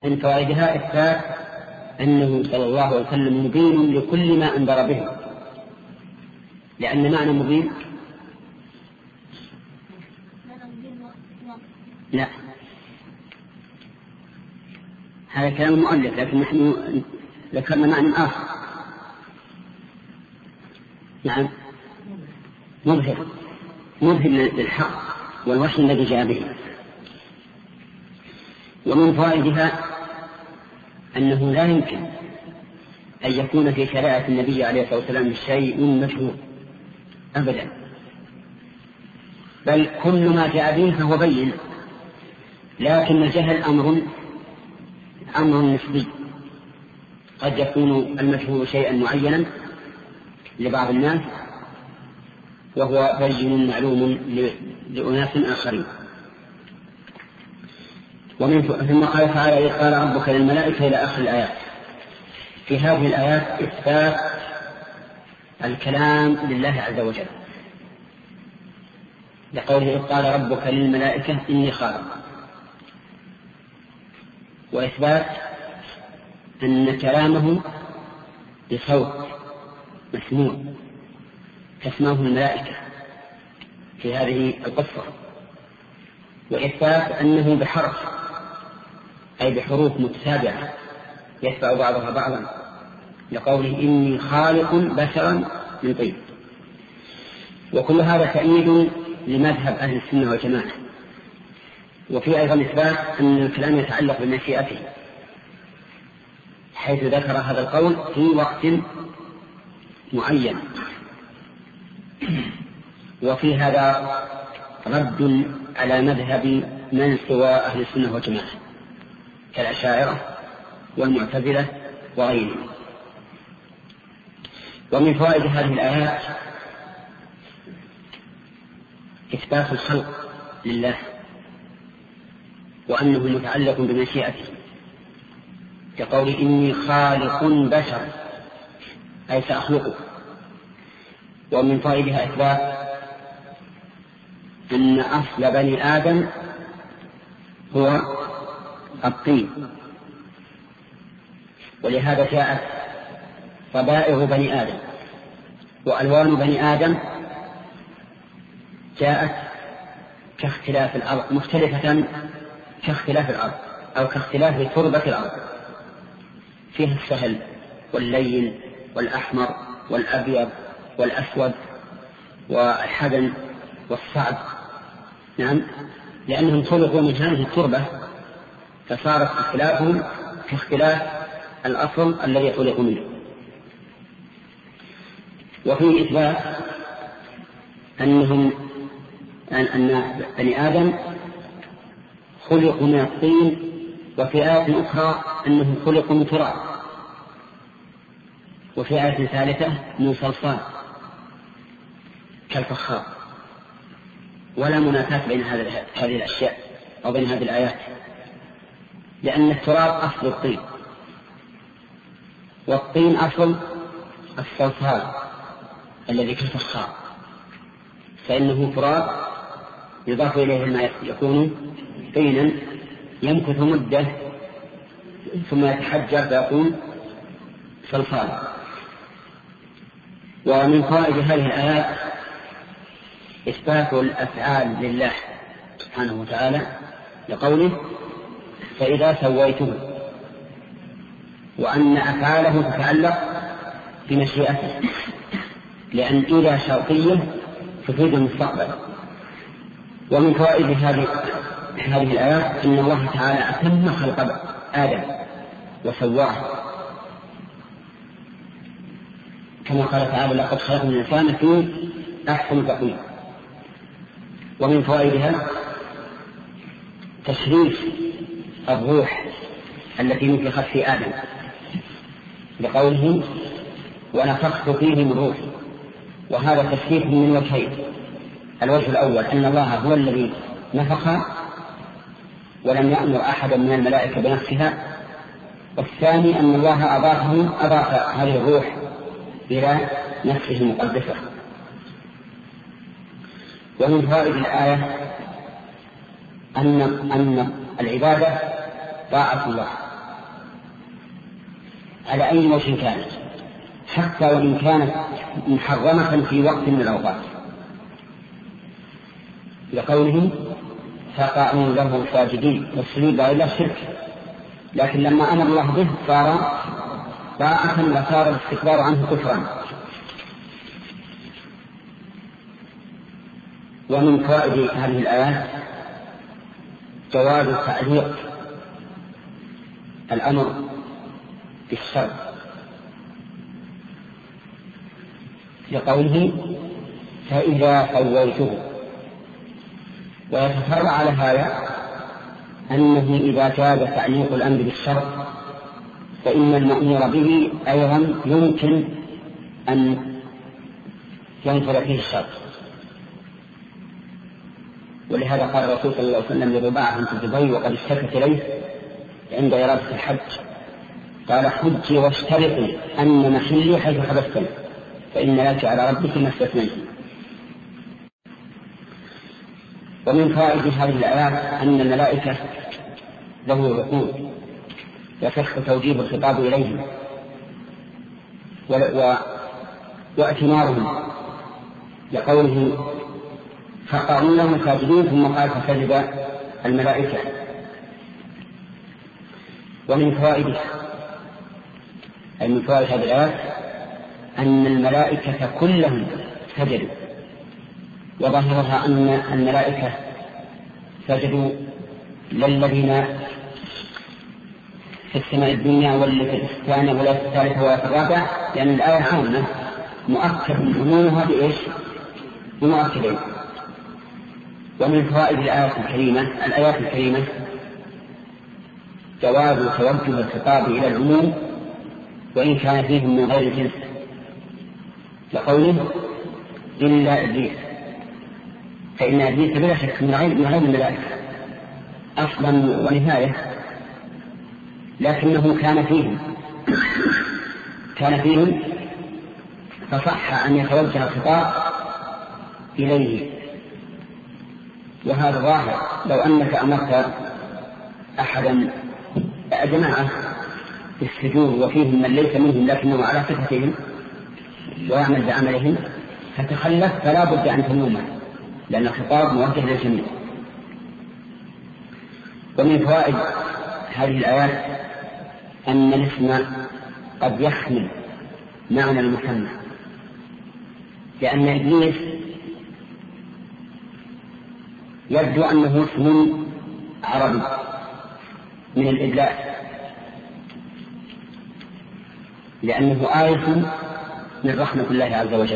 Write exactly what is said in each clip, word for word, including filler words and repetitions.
من فوائدها إثبات أنه صلى الله عليه وسلم مبين لكل ما أنذر به، لأن معنى مبين لا، هذا كلام المؤلف، لكن نحن ذكرنا معنى آخر. نعم، مظهر مظهر للحق والوحي الذي جاء به. ومن فوائدها أنه لا يمكن أن يكون في شريعة النبي عليه الصلاة والسلام شيء مشهور أبدا، بل كل ما جاء به فهو بين، لكن الجهل أمر أمر نسبي، قد يكون المشهور شيئا معينا لبعض الناس وهو بين معلوم لأناس آخرين. ومن ثم قال تعالى: قال ربك للملائكة إلى آخر الآيات. في هذه الآيات إثبات الكلام لله عز وجل، لقوله: قال ربك للملائكة إني خالق، وإثبات أن كلامه بصوت مسموع تسمعه الملائكة في هذه القصة، وإثبات أنه بحرف أي بحروف متتابعة يتبع بعضها بعضا، لقوله: إني خالق بشرا من طين. وكل هذا تأييد لمذهب أهل السنة والجماعة. وفي أيضا إثبات أن الكلام يتعلق بمشيئته، حيث ذكر هذا القول في وقت معين. وفي هذا رد على مذهب من سوى أهل السنة والجماعة كالأشاعرة والمعتزلة وغيرهم. ومن فوائد هذه الآيات إثبات الخلق لله، وأنه متعلق بمشيئته، كقول: إني خالق بشر أي سأخلقه. ومن فوائدها إثبات أن أصل بني آدم هو الطين، ولهذا جاءت طبائع بني آدم وألوان بني آدم جاءت كاختلاف الأرض، مختلفة كاختلاف الأرض أو كاختلاف تربة الأرض، فيها السهل واللين والأحمر والأبيض والأسود والحدن والصعب. نعم، لأنهم خلقوا من هذه التربة، فصارت اختلافهم كاختلاف الأصل الذي خلقوا منه. وفي إثبات أنهم أن بني آدم خلقوا من الطين، وفي آية أخرى أنهم خلقوا من تراب، وفي آية ثالثة من صلصال كالفخار. ولا منافاة بين هذه الأشياء أو بين هذه الآيات، لأن التراب أصل الطين، والطين أصل الصلصال الذي كالفخار، فإنه تراب يضاف إليه الماء يكون طينا يمكث مدة ثم يتحجر فيكون صلصال. ومن فوائد هذه الآيات إثبات الأفعال لله سبحانه وتعالى، لقوله: فإذا سويته، وأن أفعاله تتعلق بمشيئته، لأن إذا شرطية تفيد المستقبل. ومن فوائد هذه هذه الآيات أن الله تعالى أتم خلق آدم وسواه، كما قال تعالى: لقد خلقنا الإنسان في أحسن تقويم. ومن فوائدها تشريف الروح التي نفخت في آدم، بقوله: ونفخت فيه من روحي. وهذا تشريف من وجهين: الوجه الأول أن الله هو الذي نفخ ولم يأمر أحدا من الملائكة بنفسها، والثاني أن الله أضافه أضاف هذه الروح إلى نفسه المقدسة. ومن فوائد الآية أن أن العبادة طاعة الله على أي وجه كانت، حتى وإن كانت محرمة في وقت من الأوقات، لقوله فقعوا له ساجدين، والسجود إلى الشرك، لكن لما أمر الله به صار طاعة وصار الاستكبار عنه كفرا. ومن فوائد هذه الآيات جواز تعليق الأمر بالشر، لقوله فإذا سويته. ويتفرع على هذا أنه إذا جاز تعليق الأمر بالشر فإن المأمور به أيضا يمكن أن ينفر فيه الشر. ولهذا قال الرسول صلى الله عليه وسلم لرباعة بنت الزبير وقد اشتكت إليه عند إرادة الحج، قال حجي واشترطي أن محلي حيث حبستني فإن لك على ربك ما استثنيت. ومن فوائد هذه الآيات أن الملائكة له عقول يصح توجيه الخطاب إليهم واعتمارهم، لقوله فقعوا له ساجدين ثم قال فسجد الملائكة. ومن فوائد أي من فوائد هذه الآيات أن الملائكة كلهم سجدوا، وظاهرها أن الملائكة سجدوا للذين في السماء الدنيا واللي في الثانية ولا في الثالثة ولا في الرابعة، لأن الآية عامة مؤكد عمومها بإيش؟ بمؤكدين. ومن فوائد الآيات الكريمة الآيات الكريمة جواز توجه الخطاب إلى العموم وإن كان فيهم من غير جنس، لقوله إلا إبليس، فإن إبليس بلا شك من غير من غير الملائكة أصلا ونهاية، لكنه كان فيهم كان فيهم فصح أن يتوجه الخطاب إليه. وهذا ظاهر، لو أنك أمرت أحدا جماعة بالسجود وفيهم من ليس منهم لكنه على صفتهم ويعمل بعملهم فتخلف فلا بد أن تلومه، لأن الخطاب موجه للجميع. ومن فوائد هذه الآيات أن الاسم قد يحمل معنى المسمى، لأن إبليس يبدو أنه اسم عربي من الإدلاء، لأنه آية من رحمة الله عز وجل.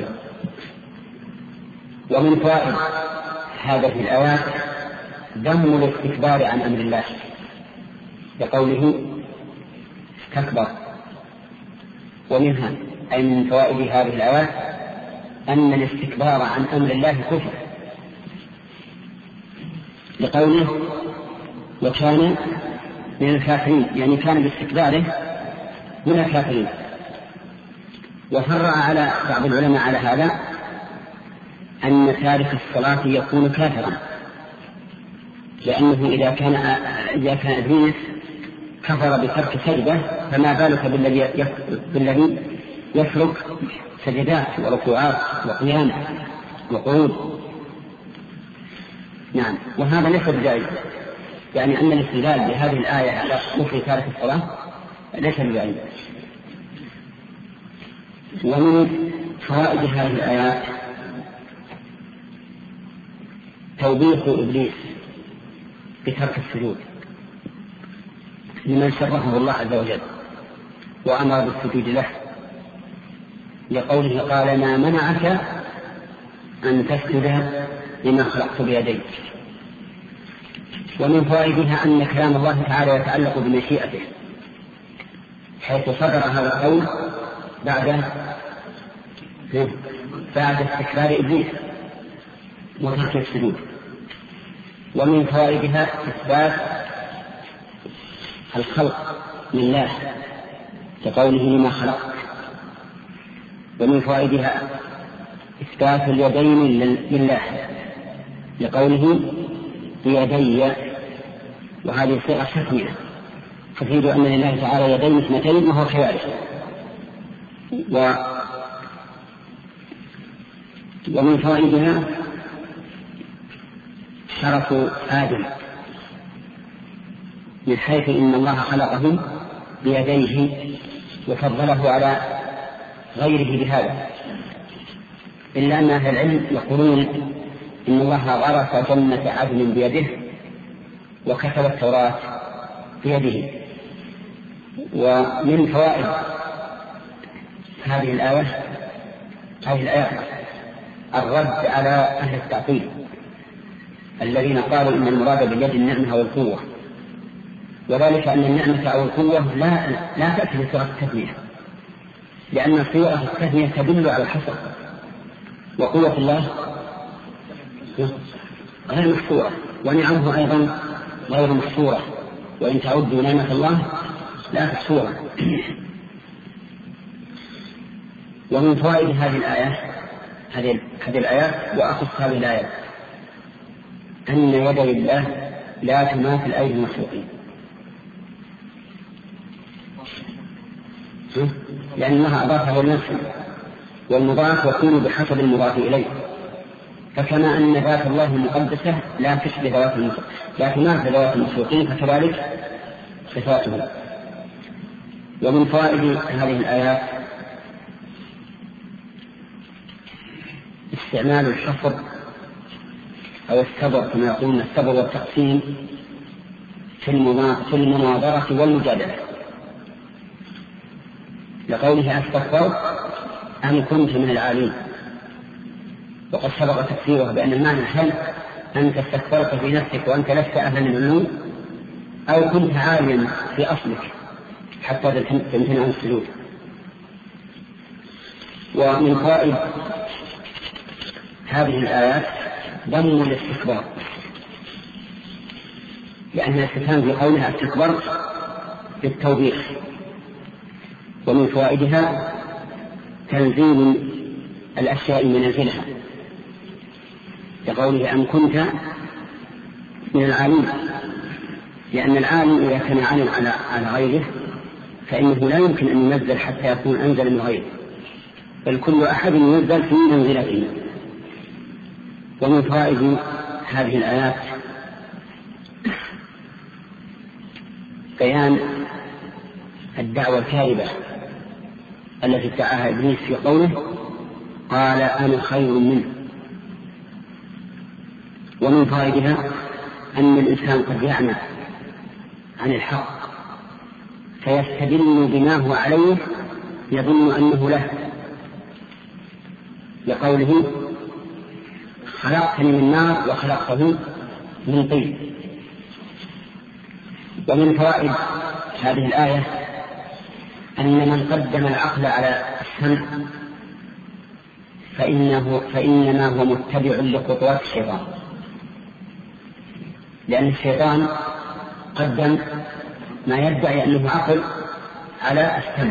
ومن فوائد هذه الآيات ذم الاستكبار عن أمر الله، لقوله استكبر. ومنها أي من فوائد هذه الآيات أن الاستكبار عن أمر الله كفر، لقوله وكان من الكافرين، يعني كان باستكباره من الكافرين. وفرع على بعض العلماء على هذا أن تارك الصلاة يكون كافرا، لأنه إذا كان إذا كان إبليس كفر بترك سجدة فما بالك بالذي يترك سجدات وركوعات وقيام وقعود. نعم، وهذا ليس بجائز، يعني أن الاستدلال بهذه الآية على كفر تارك الصلاة ليس بجائز. ومن فوائد هذه الآيات توبيخ إبليس بترك السجود لمن شرفه الله عز وجل وأمر بالسجود له، لقوله قال ما منعك أن تسجد لما خلقت بيديك. ومن فوائدها أن كلام الله تعالى يتعلق بمشيئته، حيث صدر هذا القول بعد بعد استكبار إبليس وترك السجود. ومن فوائدها إثبات الخلق لله كقوله لما خلق. ومن فوائدها إثبات اليدين لله لقوله بيدي، وهذه صيغة تثنية تفيد أن لله تعالى يدين اثنتين وهو كذلك. و ومن فوائدها شرف آدم من حيث إن الله خلقه بيديه وفضله على غيره بهذا، إلا أن أهل العلم يقولون إن الله غرس جنة عدن بيده وكتب التوراة بيده. ومن فوائد هذه الآية هذه الآية الرد على أهل التعطيل الذين قالوا إن المراد باليد النعمة والقوة، وذلك أن النعمة أو القوة لا, لا تأتي بصيغة التثنية، لأن صيغة التثنية تدل على الحصر، وقوة الله غير محصورة ونعمه أيضا غير محصورة، وإن تعدوا نعمة الله لا تحصورها. ومن فوائد هذه الآية هذه هذه الآيات وأخص هذه الآية أن يد الله لا تماثل أيدي المخلوقين، لأن الله أضافه لنفسه، والمضاف يكون بحسب المضاف إليه، فكما أن ذات الله المقدسة لا تشبه ذوات المخلوقين لا تماثل ذوات المخلوقين فكذلك صفاته. ومن فوائد هذه الآيات استعمال الحصر أو السبر كما يقولون السبر والتقسيم في المناظرة والمجادلة، لقوله أستكبرت أم كنت من العالين، وقد سبق تفسيره بأن المعنى هل أنت استكبرت في نفسك وأنت لست أهلا للعلو، أو كنت عاليا في أصلك حتى تمتنع عن السجود. ومن فوائد هذه الآيات ضم الاستكبار، لأن الاستفهام في قولها استكبرت بالتوبيخ. ومن فوائدها تنزيل الأشياء منازلها، كقوله أم كنت من العالين، لأن العالم إذا كان عالم على على غيره فإنه لا يمكن أن ينزل حتى يكون أنزل من غيره، بل كل أحد ينزل في منزلته. ومن فوائد هذه الآيات بيان الدعوة الكاذبة التي ادعاها إبليس في قوله قال أنا خير منه. ومن فوائدها أن الإنسان قد يعمى عن الحق فيستدل بما هو عليه يظن أنه له، لقوله خلقتني من نار وخلقته من طين. ومن فوائد هذه الآية أن من قدم العقل على السمع فإنه فإنما هو متبع لخطوات الشيطان، لأن الشيطان قدم ما يدعي أنه عقل على السمع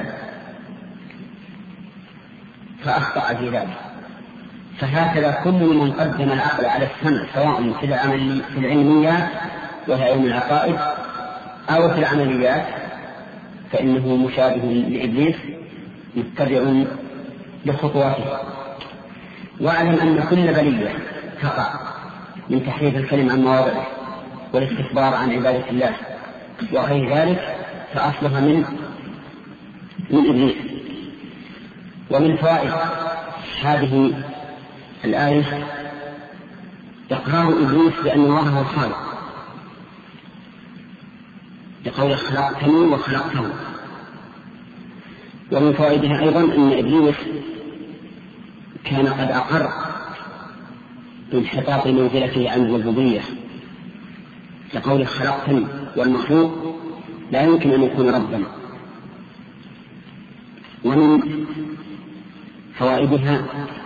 فأخطأ في ذلك. فهكذا كل من قدم العقل على السمع سواء في العلميات وهي علم العقائد أو في العمليات فإنه مشابه لإبليس متبع لخطواته. واعلم أن كل بلية تقع من تحريف الكلم عن مواضعه والاستكبار عن عبادة الله وغير ذلك فأصلها من من إبليس. ومن فوائد هذه الآية إقرار إبليس بأن الله هو الخالق، لقول خلقتني وخلقته. ومن فوائدها أيضا أن إبليس كان قد أقر بانحطاط منزلته عن الربوبية، لقول خلقتني، والمخلوق لا يمكن أن يكون ربا. ومن فوائدها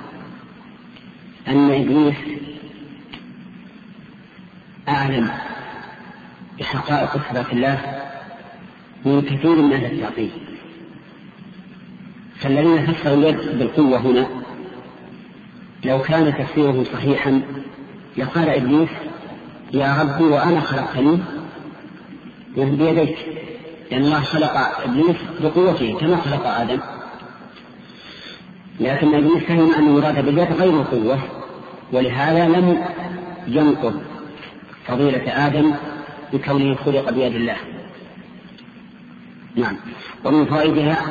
أن إبليس أعلم بحقائق صفات الله من كثير من أهل التعطيل، فالذين فسروا اليد بالقوة هنا لو كان تفسيره صحيحا لقال إبليس يا ربي وأنا خلقتني بيديك لأن الله خلق إبليس بقوته كما خلق آدم، لكن إبليس فهم أن المراد باليد غير قوة، ولهذا لم ينقض فضيلة آدم بكونه خلق بيد الله. نعم. ومن فوائدها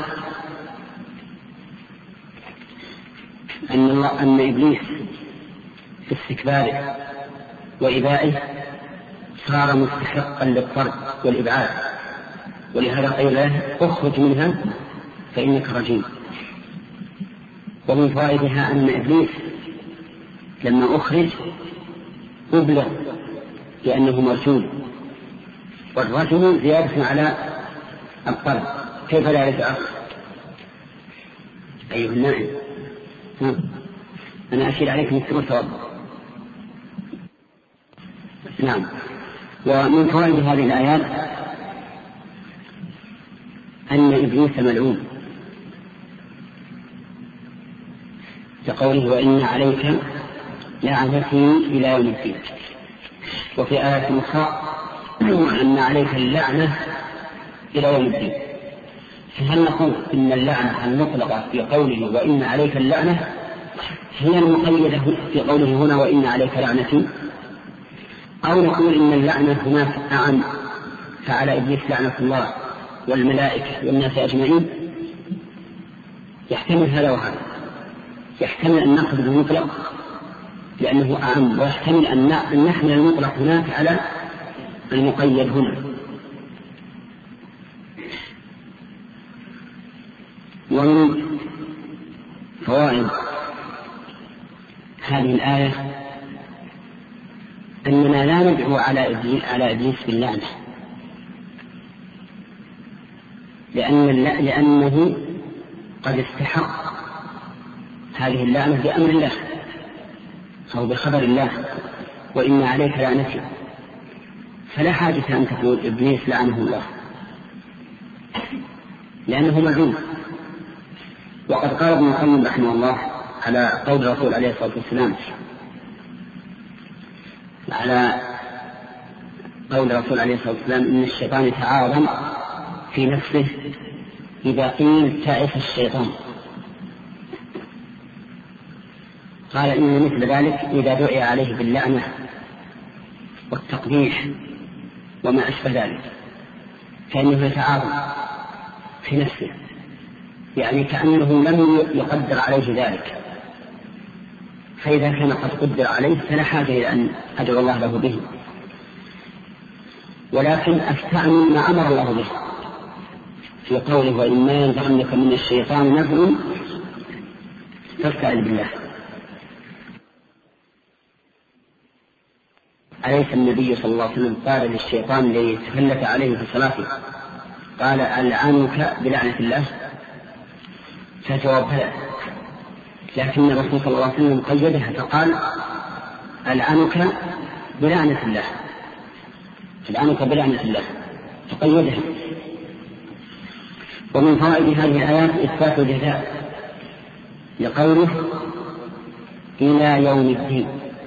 أن, الله أن إبليس في استكباره وإبائه صار مستحقا للطرد والإبعاد، ولهذا قيل له اخرج منها فإنك رجيم. ومن فوائدها أن إبليس لما أخرج أبلغ لأنه مرجوم، والرجل زيادة على الطرد، كيف لا يجعل؟ أيها النائم، أنا أشير عليكم السرور توضأ. نعم. ومن فوائد هذه الآيات أن إبليس ملعون، كقوله وإن عليك لعنتي إلى يوم الدين. وفي آية أخرى أن عليك اللعنة إلى يوم الدين. فهل نقول إن اللعنة المطلقة في قوله وإن عليك اللعنة هي المقيدة في قوله هنا وإن عليك لعنتي، أو نقول إن اللعنة هناك أعم فعلى إبليس لعنة الله والملائكة والناس أجمعين؟ يحتمل هذا وهذا، يحتمل أن نأخذ بالمطلق لأنه أعم، ويحتمل أن نحمل المطلق هناك على المقيد هنا. ومن فوائد هذه الآية أننا لا ندعو على إبليس, على إبليس باللعنة، لأن لأنه قد استحق هذه اللعنة بأمر الله أو بخبر الله وإن عليك لعنتي، فلا حاجة أن تقول إبليس لعنه الله لأنه ملعون. وقد قال ابن القيم رحمه الله على قول الرسول عليه الصلاة والسلام على قول الرسول عليه الصلاة والسلام إن الشيطان يتعاظم في نفسه إذا قيل تعس الشيطان، قال إن مثل ذلك إذا دعي عليه باللعنة والتقبيح وما أشبه ذلك فإنه يتعاظم في نفسه، يعني كأنه لم يقدر عليه ذلك، فإذا كان قد قدر عليه فلا حاجة إلى أن أدعو الله له به، ولكن أستعمل ما أمر الله به في قوله وإما ينزغنك من الشيطان نزغ فاستعذ بالله. أليس النبي صلى الله عليه وسلم قال للشيطان الذي تفلت عليه في صلاته قال ألعنك بلعنة الله؟ فجواب لا، لكن الرسول صلى الله عليه وسلم قيدها فقال ألعنك بلعنة الله، ألعنك بلعنة الله فقيدها. ومن فوائد هذه الآيات إثبات الجزاء لقوله إلى يوم الدين،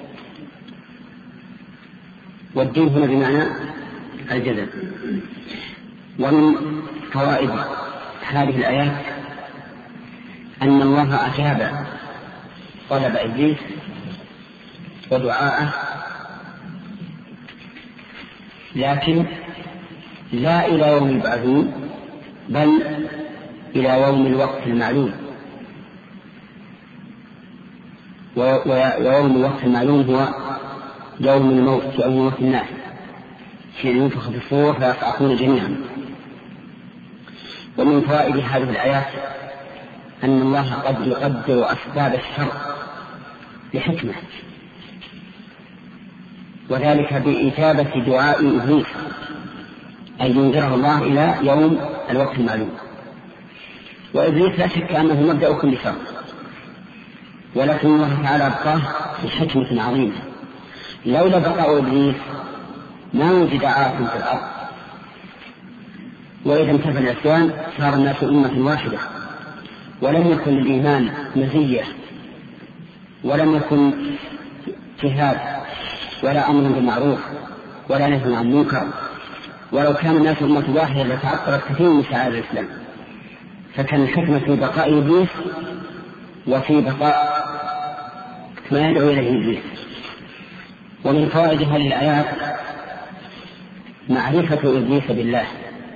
والدين هنا بمعنى الجزاء. ومن فوائد هذه الآيات أن الله أجاب طلب إبليس ودعاءه، لكن لا إلى يوم يبعثون بل إلى يوم الوقت المعلوم، ويوم الوقت المعلوم هو يوم الموت، يوم موت الناس حين ينفخ في الصور فيصعقون جميعا. ومن فوائد هذه الآيات أن الله قد يقدر أسباب الشر لحكمة، وذلك بإجابة دعاء إبليس أي ينذره الله إلى يوم الوقت المعلوم. وإبليس لا شك أنه مبدأ كل شر، ولكن الله تعالى أبقاه بحكمة عظيمة. لولا بقاء إبليس ما وجد عاصم في الأرض، وإذا انتفى العصيان صار الناس أمة واحدة، ولم يكن الإيمان مزية، ولم يكن جهاد ولا أمر بالمعروف ولا نهي عن المنكر ولو كان الناس أمة واحدة لتعطلت كثير من شعائر الإسلام، فكان الحكمة في بقاء إبليس وفي بقاء ما يدعو إليه إبليس. ومن فوائد هذه الآيات معرفة إبليس بالله،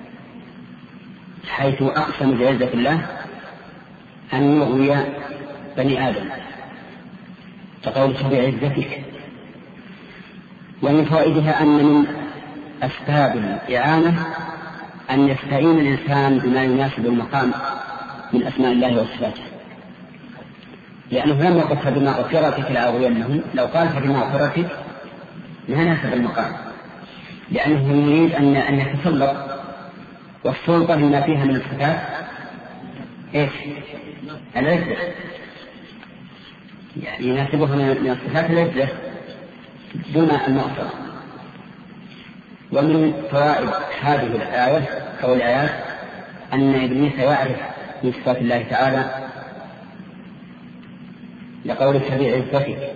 حيث أقسم بعزة الله أن يغوي بني آدم كقول بعزتك. ومن فوائدها أن من أسباب الإعانة أن يستعين الإنسان بما يناسب المقام من أسماء الله وصفاته، لأنه لم يقل فبما غفرتك لأغوينهم، لو قال فبما غفرتك لا ناسب المقام، لأنه يريد أن أن يتسلط، والسلطة لما فيها من الصفات إيش؟ العزة، يعني يناسبها من الصفات العزة دون المغفرة. ومن فوائد هذه الآية أو الآيات أن إبليس يعرف من صفات الله تعالى لقول بعزتك.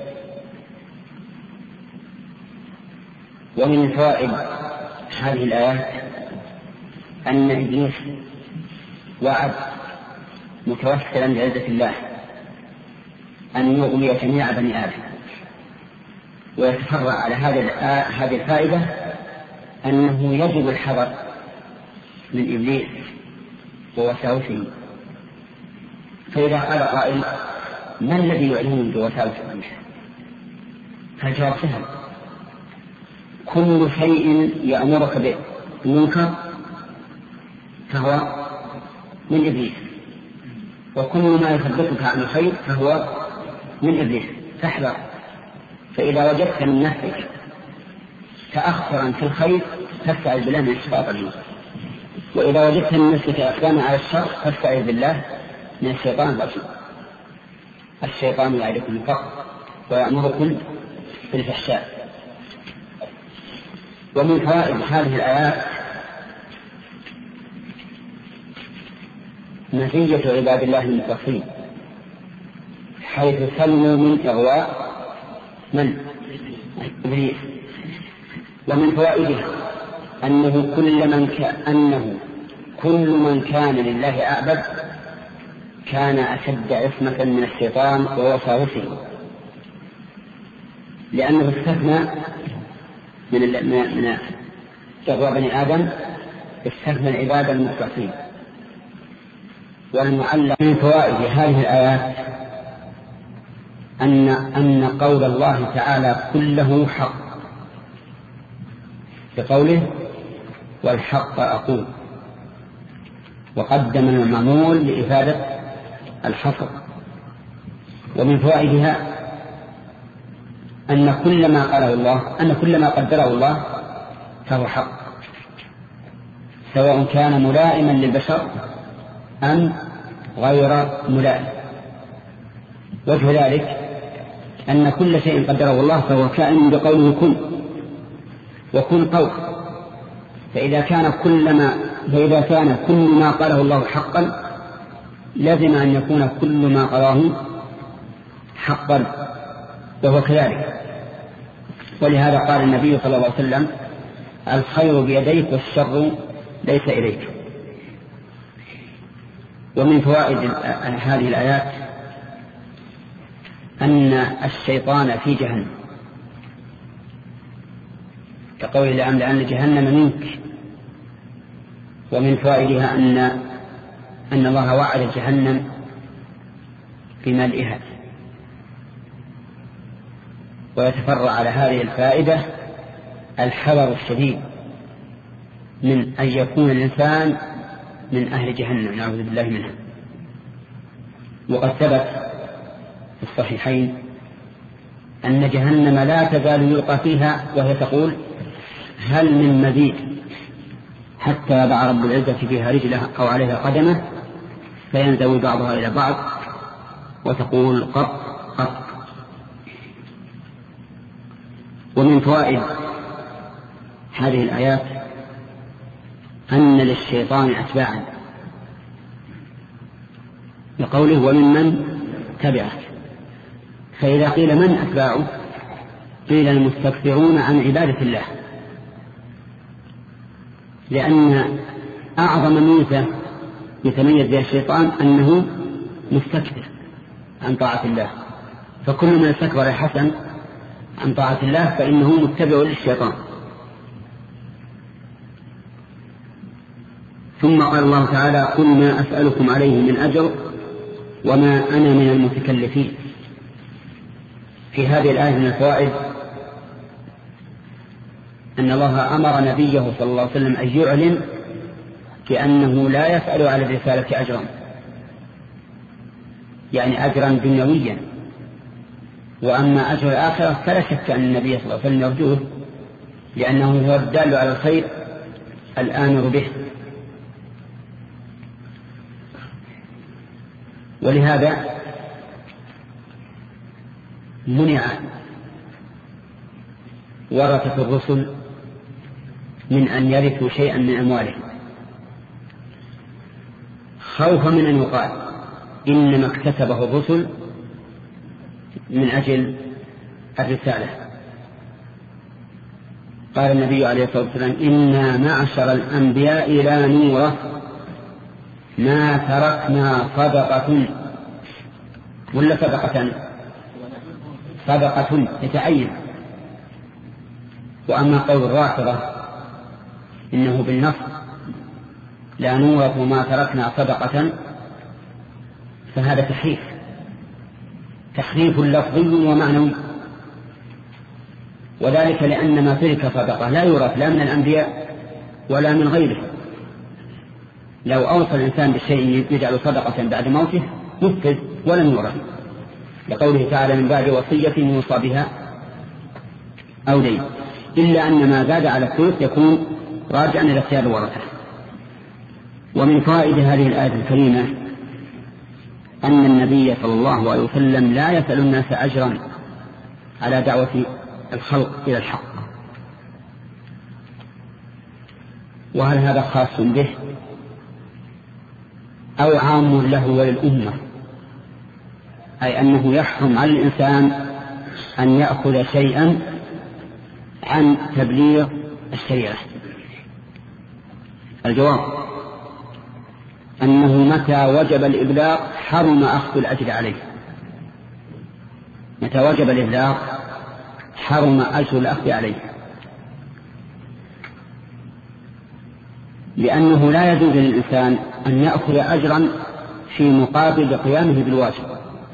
ومن فوائد هذه الآيات أن إبليس وعد متوسلا بعزة الله أن يغوي جميع بني آدم. ويتفرع على هذه الفائدة أنه يجب الحذر من إبليس ووساوسه. فإذا قال قائل ما الذي يعلمون بوساوس إبليس؟ فالجواب سهل، كل شيء يأمرك بالمنكر فهو من إبليس، وكل ما يثبتك عن الخير فهو من إبليس، فاحذر. فإذا وجدت من نفسك تأخرا في الخير فاستعذ بالله من الشيطان الرجيم، وإذا وجدت من نفسك أقداما على الشر فاستعذ بالله من الشيطان الرجيم. الشيطان يعدكم الفقر ويأمركم بالفحشاء. ومن فوائد هذه الآيات مزية عباد الله المخلصين، حيث سلموا من إغواء من إبليس. ومن فوائده أنه كل من كأنه كل من كان لله أعبد كان أشد عصمة من الشيطان ووساوسه، لأنه استثنى من من إغواء بني آدم، استثنى العباد المخلصين. والمعلق من فوائد هذه الآيات أن أن قول الله تعالى كله حق، بقوله والحق أقول، وقدم المعمول لإفادة الحصر. ومن فوائدها أن كل ما قاله الله أن كل ما قدره الله فهو حق، سواء كان ملائما للبشر أم غير ملائم. وجه ذلك أن كل شيء قدره الله فهو كائن بقوله كن، وكن قول. فإذا كان كل ما فإذا كان كل ما قاله الله حقا لازم أن يكون كل ما قاله حقا، وهو كذلك. ولهذا قال النبي صلى الله عليه وسلم الخير بيديك والشر ليس إليك. ومن فوائد هذه الآيات أن الشيطان في جهنم، كقول لأملأن جهنم منك. ومن فوائدها أن أن الله وعد جهنم بملئها. ويتفرع على هذه الفائدة الحذر الشديد من أن يكون الإنسان من أهل جهنم، نعوذ بالله منها. وقد ثبت في الصحيحين أن جهنم لا تزال يلقى فيها وهي تقول هل من مزيد، حتى يضع رب العزة فيها رجله أو عليها قدمه فينزوي بعضها إلى بعض وتقول قط قط. ومن فوائد هذه الآيات أن للشيطان أتباعا، لقوله وممن تبعه. فإذا قيل من أتباعه قيل المستكبرون عن عبادة الله، لأن أعظم ميزة يتميز بها الشيطان أنه مستكبر عن طاعة الله، فكل من استكبر يا حسن عن طاعة الله فإنه متبع للشيطان. ثم قال الله تعالى: قل ما أسألكم عليه من أجر وما أنا من المتكلفين. في هذه الآية من الفوائد أن الله أمر نبيه صلى الله عليه وسلم أن يعلم بأنه لا يسأل على الرسالة أجرا، يعني أجرا دنيويا، وأما أجر الآخرة فلا شك أن النبي صلى الله عليه وسلم يرجوه، لأنه هو الدال على الخير الآمر به. ولهذا منع ورثة الرسل من أن يرثوا شيئا من أموالهم، خوفا من أن يقال إنما اكتسبه الرسل من أجل الرسالة. قال النبي عليه الصلاة والسلام: إنا معشر الأنبياء لا نورث ما تركنا صدقة، ولا صدقة صدقة يتعين. وأما قول الرافضة إنه بالنص لا نورث ما تركنا صدقة، فهذا تحريف تحريف لفظي ومعنوي، وذلك لأن ما ترك صدقة لا يورث لا من الأنبياء ولا من غيره. لو أوصى الإنسان بالشيء يجعل صدقة بعد موته نفذ ولم يورث، لقوله تعالى: من بعد وصية يوصى بها أو دين، إلا أن ما زاد على الثلث يكون راجعا إلى اختيار الورثة. ومن فوائد هذه الآية الكريمة أن النبي صلى الله عليه وسلم لا يسأل الناس أجرا على دعوة الخلق إلى الحق. وهل هذا خاص به أو عام له وللأمة؟ أي أنه يحرم على الإنسان أن يأخذ شيئا عن تبليغ الشريعة. الجواب أنه متى وجب الإبلاغ حرم أخذ الأجر عليه. متى وجب الإبلاغ حرم أجر الأخذ عليه، لأنه لا يجوز للإنسان أن يأخذ أجرا في مقابل قيامه بالواجب.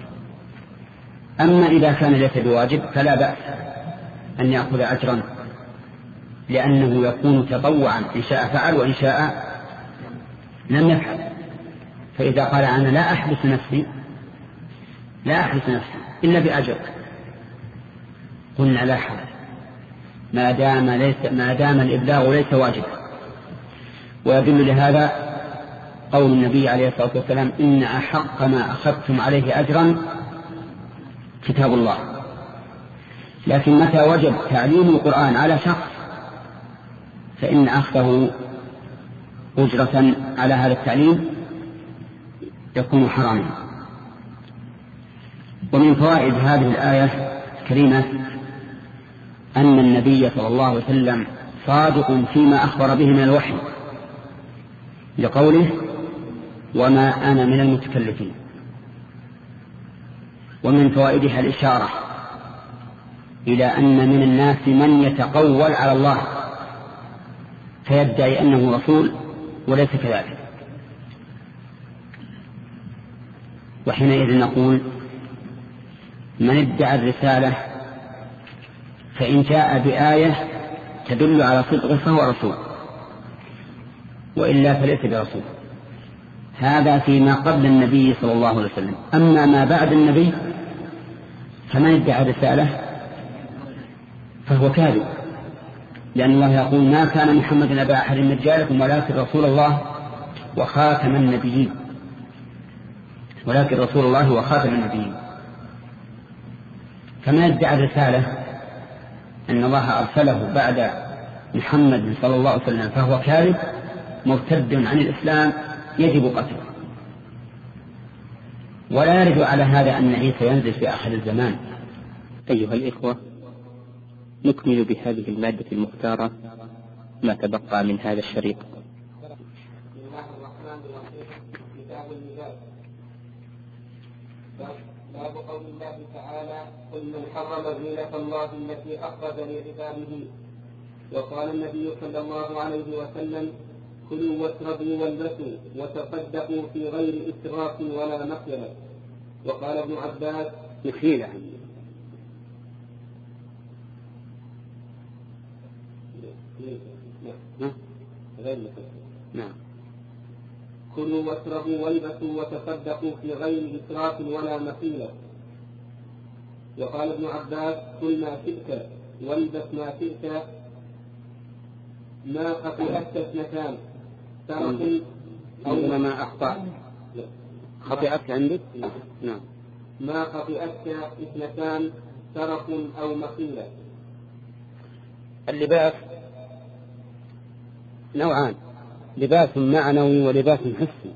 أما إذا كان ليس بواجب فلا بأس أن يأخذ أجرا، لأنه يكون تطوعا، إن شاء فعل وإن شاء لم يفعل. فإذا قال: أنا لا أحبس نفسي لا أحبس نفسي إلا بأجر، قلنا لا حرج ما دام ليس ما دام الإبلاغ ليس واجبا. ويدل لهذا قول النبي عليه الصلاة والسلام: إن أحق ما أخذتم عليه أجرا كتاب الله. لكن متى وجب تعليم القرآن على شخص فإن أخذه أجرة على هذا التعليم يكون حراما. ومن فوائد هذه الآية الكريمة أن النبي صلى الله عليه وسلم صادق فيما أخبر به من الوحي، لقوله: وما أنا من المتكلفين. ومن فوائدها الإشارة إلى أن من الناس من يتقول على الله فيدعي أنه رسول وليس كذلك، وحينئذ نقول: من ادعى الرسالة فإن جاء بآية تدل على صدقه فهو رسول، وإلا فليس برسول. هذا فيما قبل النبي صلى الله عليه وسلم. أما ما بعد النبي فمن ادعى الرسالة فهو كاذب، لأن الله يقول: ما كان محمد أبا أحد من رجالكم ولكن رسول الله وخاتم النبيين، ولكن رسول الله وخاتم النبيين. فمن ادعى الرسالة أن الله أرسله بعد محمد صلى الله عليه وسلم فهو كاذب مرتد عن الإسلام يجب قتله. ولا يرد على هذا أن عيسى ينزل في آخر الزمان. أيها الإخوة، نكمل بهذه المادة المختارة ما تبقى من هذا الشريط. بسم الله الرحمن الرحيم. كتاب اللباس. باب قول الله تعالى: قل من حرم زينة الله التي أخرج لعباده. وقال النبي صلى الله عليه وسلم: كلوا واشربوا والبسوا وتصدقوا في غير إسراف ولا مخيلة. وقال ابن عباس: مخيلة. غير نعم. كلوا واشربوا والبسوا وتصدقوا في غير إسراف ولا مخيلة. وقال ابن عباس: كل ما شئت والبس ما شئت ما خطئت اثنتان ترك أو ما أخطأت. خطئت عندك؟ نعم. ما خطئت اثنتان ترك أو مخيلة. اللباس نوعان: لباس معنوي ولباس حسي،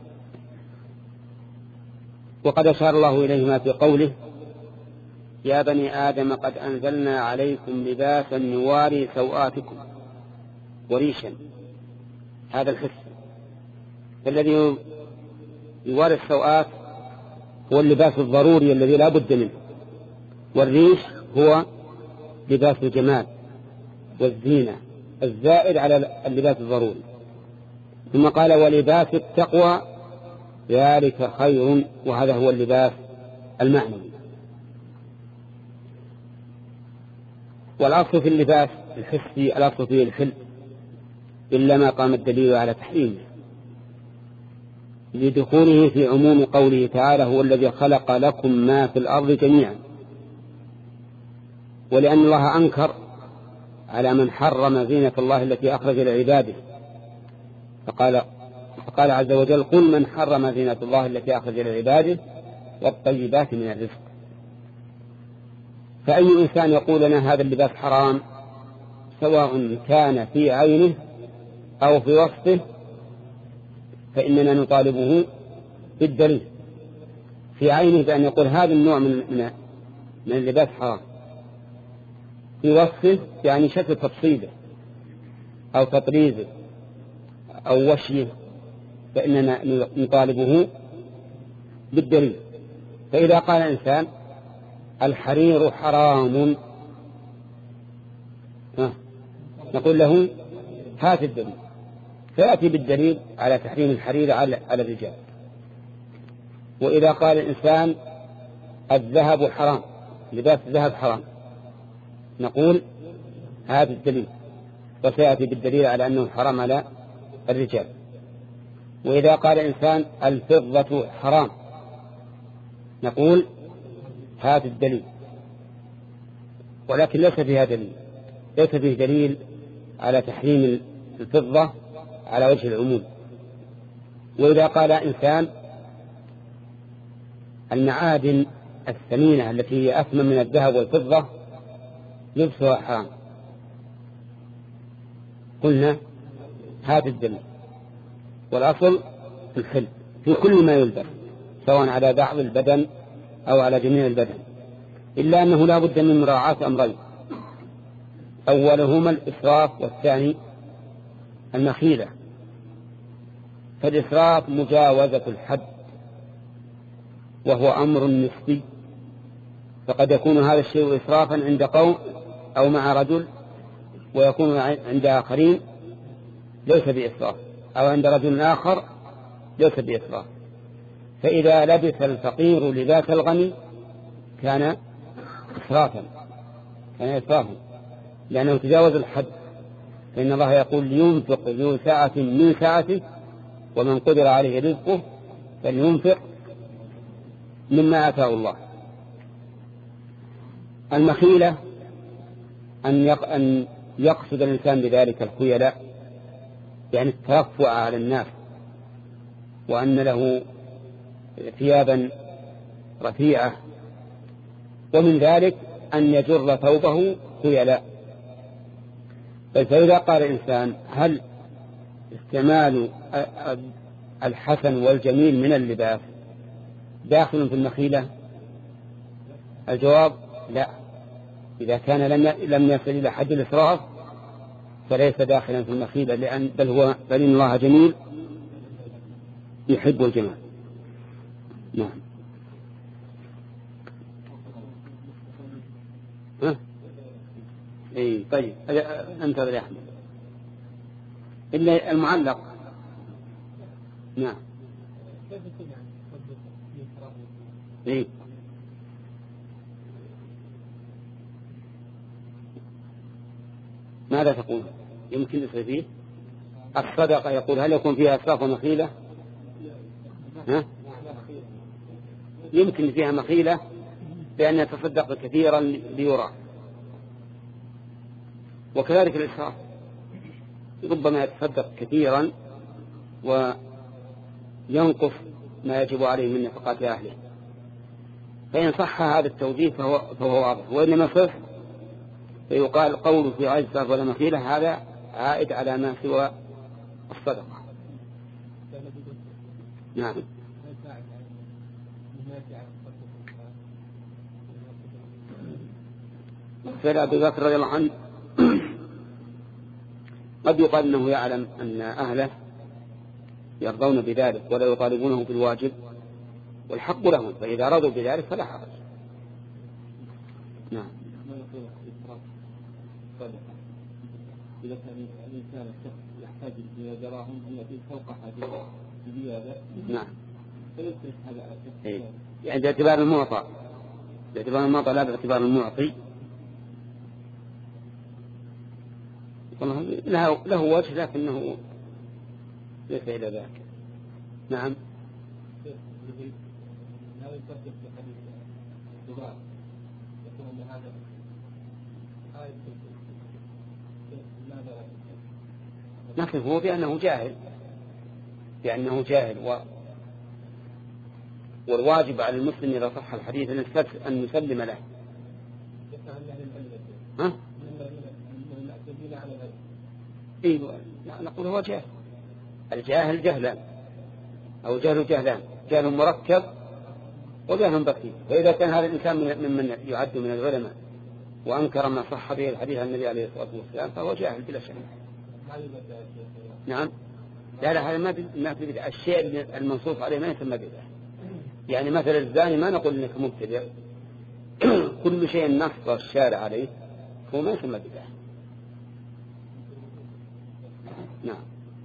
وقد أشار الله إليهما في قوله: يا بني آدم قد أنزلنا عليكم لباسا يواري سوآتكم وريشا. هذا الحس. الذي يواري السوآت هو اللباس الضروري الذي لا بد منه، والريش هو لباس الجمال والزينة الزائد على اللباس الضروري. ثم قال: ولباس التقوى ذلك خير، وهذا هو اللباس المعنوي. والأصل في اللباس الحسي الأصل فيه الحل، إلا ما قام الدليل على تحريمه، لدخوله في عموم قوله تعالى: هو الذي خلق لكم ما في الأرض جميعا. ولأن الله أنكر على من حرم زينة الله التي أخرج لعباده، فقال, فقال عز وجل: قل من حرم زينة الله التي أخرج لعباده والطيبات من الرزق. فأي إنسان يقول لنا هذا اللباس حرام، سواء كان في عينه أو في وصفه، فإننا نطالبه بالدليل. في عينه بأن يقول هذا النوع من, من, من اللباس حرام، في وصفه يعني شكل تفصيله أو تطريزه أو وشيه، فإننا نطالبه بالدليل. فإذا قال إنسان الحرير حرام، نقول له هات الدليل، فيأتي بالدليل على تحريم الحرير على الرجال. وإذا قال الإنسان الذهب حرام، لباس الذهب حرام، نقول هات الدليل، وسيأتي بالدليل على أنه حرام على الرجال. وإذا قال إنسان الفضة حرام، نقول هات الدليل، ولكن ليس فيها دليل، ليس فيه دليل على تحريم الفضة على وجه العموم. وإذا قال إنسان المعادن الثمينة التي هي أثمن من الذهب والفضة لبسها حرام، قلنا هذا الدليل. والأصل الحل في كل ما يلبس، سواء على بعض البدن أو على جميع البدن، إلا أنه لا بد من مراعاة أمرين: أولهما الإسراف، والثاني المخيلة. فالإسراف مجاوزة الحد، وهو أمر نسبي، فقد يكون هذا الشيء إسرافا عند قوم أو مع رجل، ويكون عند آخرين ليس بإسراف، أو عند رجل آخر ليس بإسراف. فإذا لبس الفقير لباس الغني كان إسرافا، كان إسرافا لأنه تجاوز الحد. فإن الله يقول: لينفق ذو سعة من سعته ومن قدر عليه رزقه فلينفق مما آتاه الله. المخيلة أن يقصد الإنسان بذلك الخيلاء، يعني الترفع على الناس، وأن له ثيابا رفيعة، ومن ذلك أن يجر ثوبه خيلاء. فإذا قال الإنسان: هل استعمال الحسن والجميل من اللباس داخل في المخيلة؟ الجواب: لا. إذا كان لم يصل إلى حد الإسراف فليس داخلا في المخيلة، لأن بل هو بل إن الله جميل يحب الجمال. نعم. ها؟ اي طيب انتظر يا احمد الا المعلق. نعم. اي ماذا تقول؟ يمكن يصير فيه الصدقة. يقول هل يكون فيها إسراف ومخيلة؟ ها؟ يمكن فيها مخيلة بأن يتصدق كثيرا ليرى، وكذلك الإسراف ربما يتصدق كثيرا وينقص ما يجب عليه من نفقات أهله. فإن صح هذا التوجيه فهو, فهو واضح، وإنما صح فيقال قول في غير إسراف ولا مخيلة هذا عائد على ما سوى الصدقة. نعم. فلا أبي بكر رضي الله عنه قد يقال أنه يعلم أن أهله يرضون بذلك ولا يطالبونه بالواجب والحق لهم، فإذا رضوا بذلك فلا حرج. نعم. إذا كان الإنسان الشخص يحتاج إلى دراهم التي فوق حاجته بزيادة. نعم. فليس هذا على الشخص. إيه. يعني باعتبار المعطى، باعتبار المعطى لا باعتبار المعطي. والله له له وجه لكنه ليس إلى ذاك. نعم. هذا يفكر في حديث دبار يقول أن هذا آية لكن هو بأنه جاهل، بأنه جاهل و... والواجب على المسلم إذا صح الحديث أن يسلم له. ها؟ إيه نقول هو جاهل. الجاهل جهلان أو جهل جهلان، جهل مركب وجهل بسيط. فإذا كان هذا الإنسان ممن يعد من العلماء وأنكر ما صح به الحديث عن النبي عليه الصلاة والسلام فهو جاهل بلا شك. نعم. لا لا هذا ما ما في بدعة. الشيء المنصوص عليه ما يسمى بدعة. يعني مثل الزاني ما نقول إنك مبتدع. كل شيء نص الشارع عليه هو ما يسمى بدعة. نعم.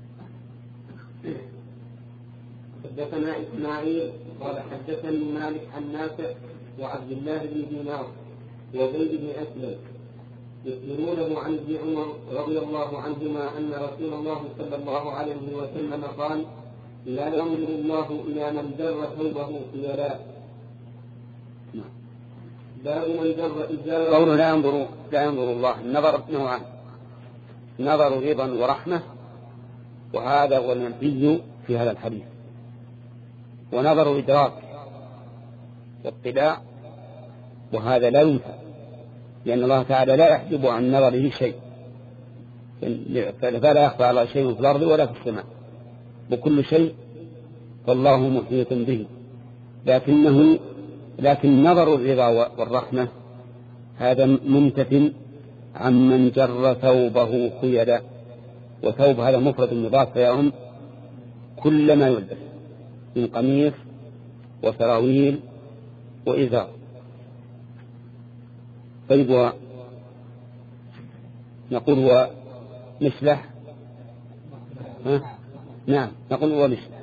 حدثنا إسماعيل قال حدثني مالك عن نافع وعبد الله بن دينار وزيد بن أسلم يخبرونه عن ابن عمر رضي الله عنهما أن رسول الله صلى الله عليه وسلم قال لا ينظر الله إلى من در ثوبه خيلاء. باب من در إزاره. قوله لا ينظر لا ينظر الله، النظر نوعان، نظر رضا ورحمة وهذا هو المنفي في هذا الحديث، ونظر إدراك واطلاع وهذا لا ينفع، لأن الله تعالى لا يحجب عن نظره شيء، فلا يخفى على شيء في الأرض ولا في السماء، وكل شيء فالله محيط به. لكنه لكن نظر الرضا والرحمة هذا منتف عن من جر ثوبه خيلا، وثوب هذا مفرد مضاف فيهم كل ما يلبس من قميص وسراويل وإزار. طيب نقول هو مسلح. ها؟ نعم نقول هو مسلح.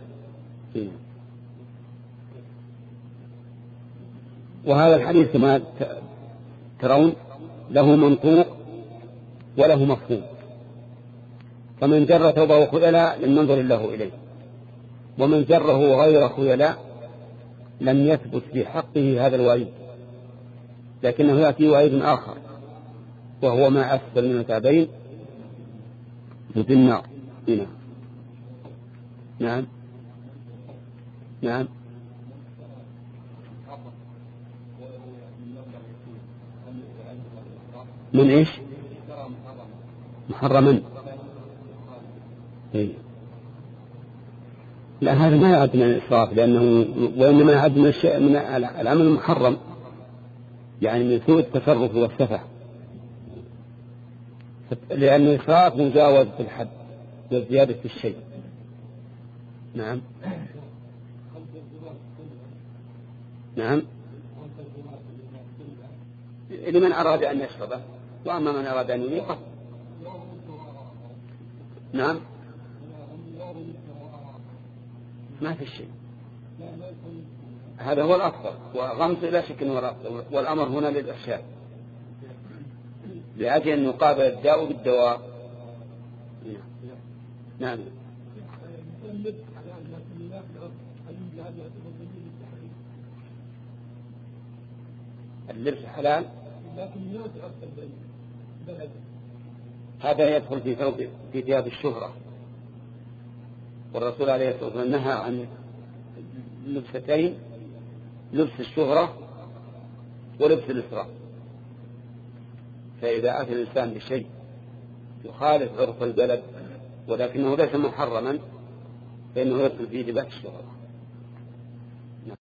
وهذا الحديث كما ترون له منطوق وله مفهوم، فمن جر ثوبه خيلاء لم ننظر الله إليه، ومن جره غير خيلاء لم يثبت في حقه هذا الوعيد، لكنه يأتي وعيد آخر وهو ما أسفل من الكعبين في النار. هنا نعم نعم من إيش محرما. إيه؟ لا هذا ما يعد من الإسراف، لأنه وإنما يعد من الشيء من العمل المحرم، يعني من سوء التصرف والسفه. لأن الإسراف مجاوزة الحد والزيادة في الشيء. نعم نعم لمن أراد أن يشربه، وأما من أراد أن ينيقه نعم ما في شيء، هذا هو الأفضل، وغمس لا شك أنه الأفضل، والأمر هنا للإرشاد لأجل أن يقابل الداء بالدواء. نعم اللبس حلال، هذا يدخل في ثوب في ثياب الشهرة، والرسول عليه الصلاة والسلام نهى عن لبستين، لبس الشهرة ولبس الإسراف. فإذا أتى الإنسان بشيء يخالف عرف البلد ولكنه ليس محرما فإنه يدخل في لباس الشهرة.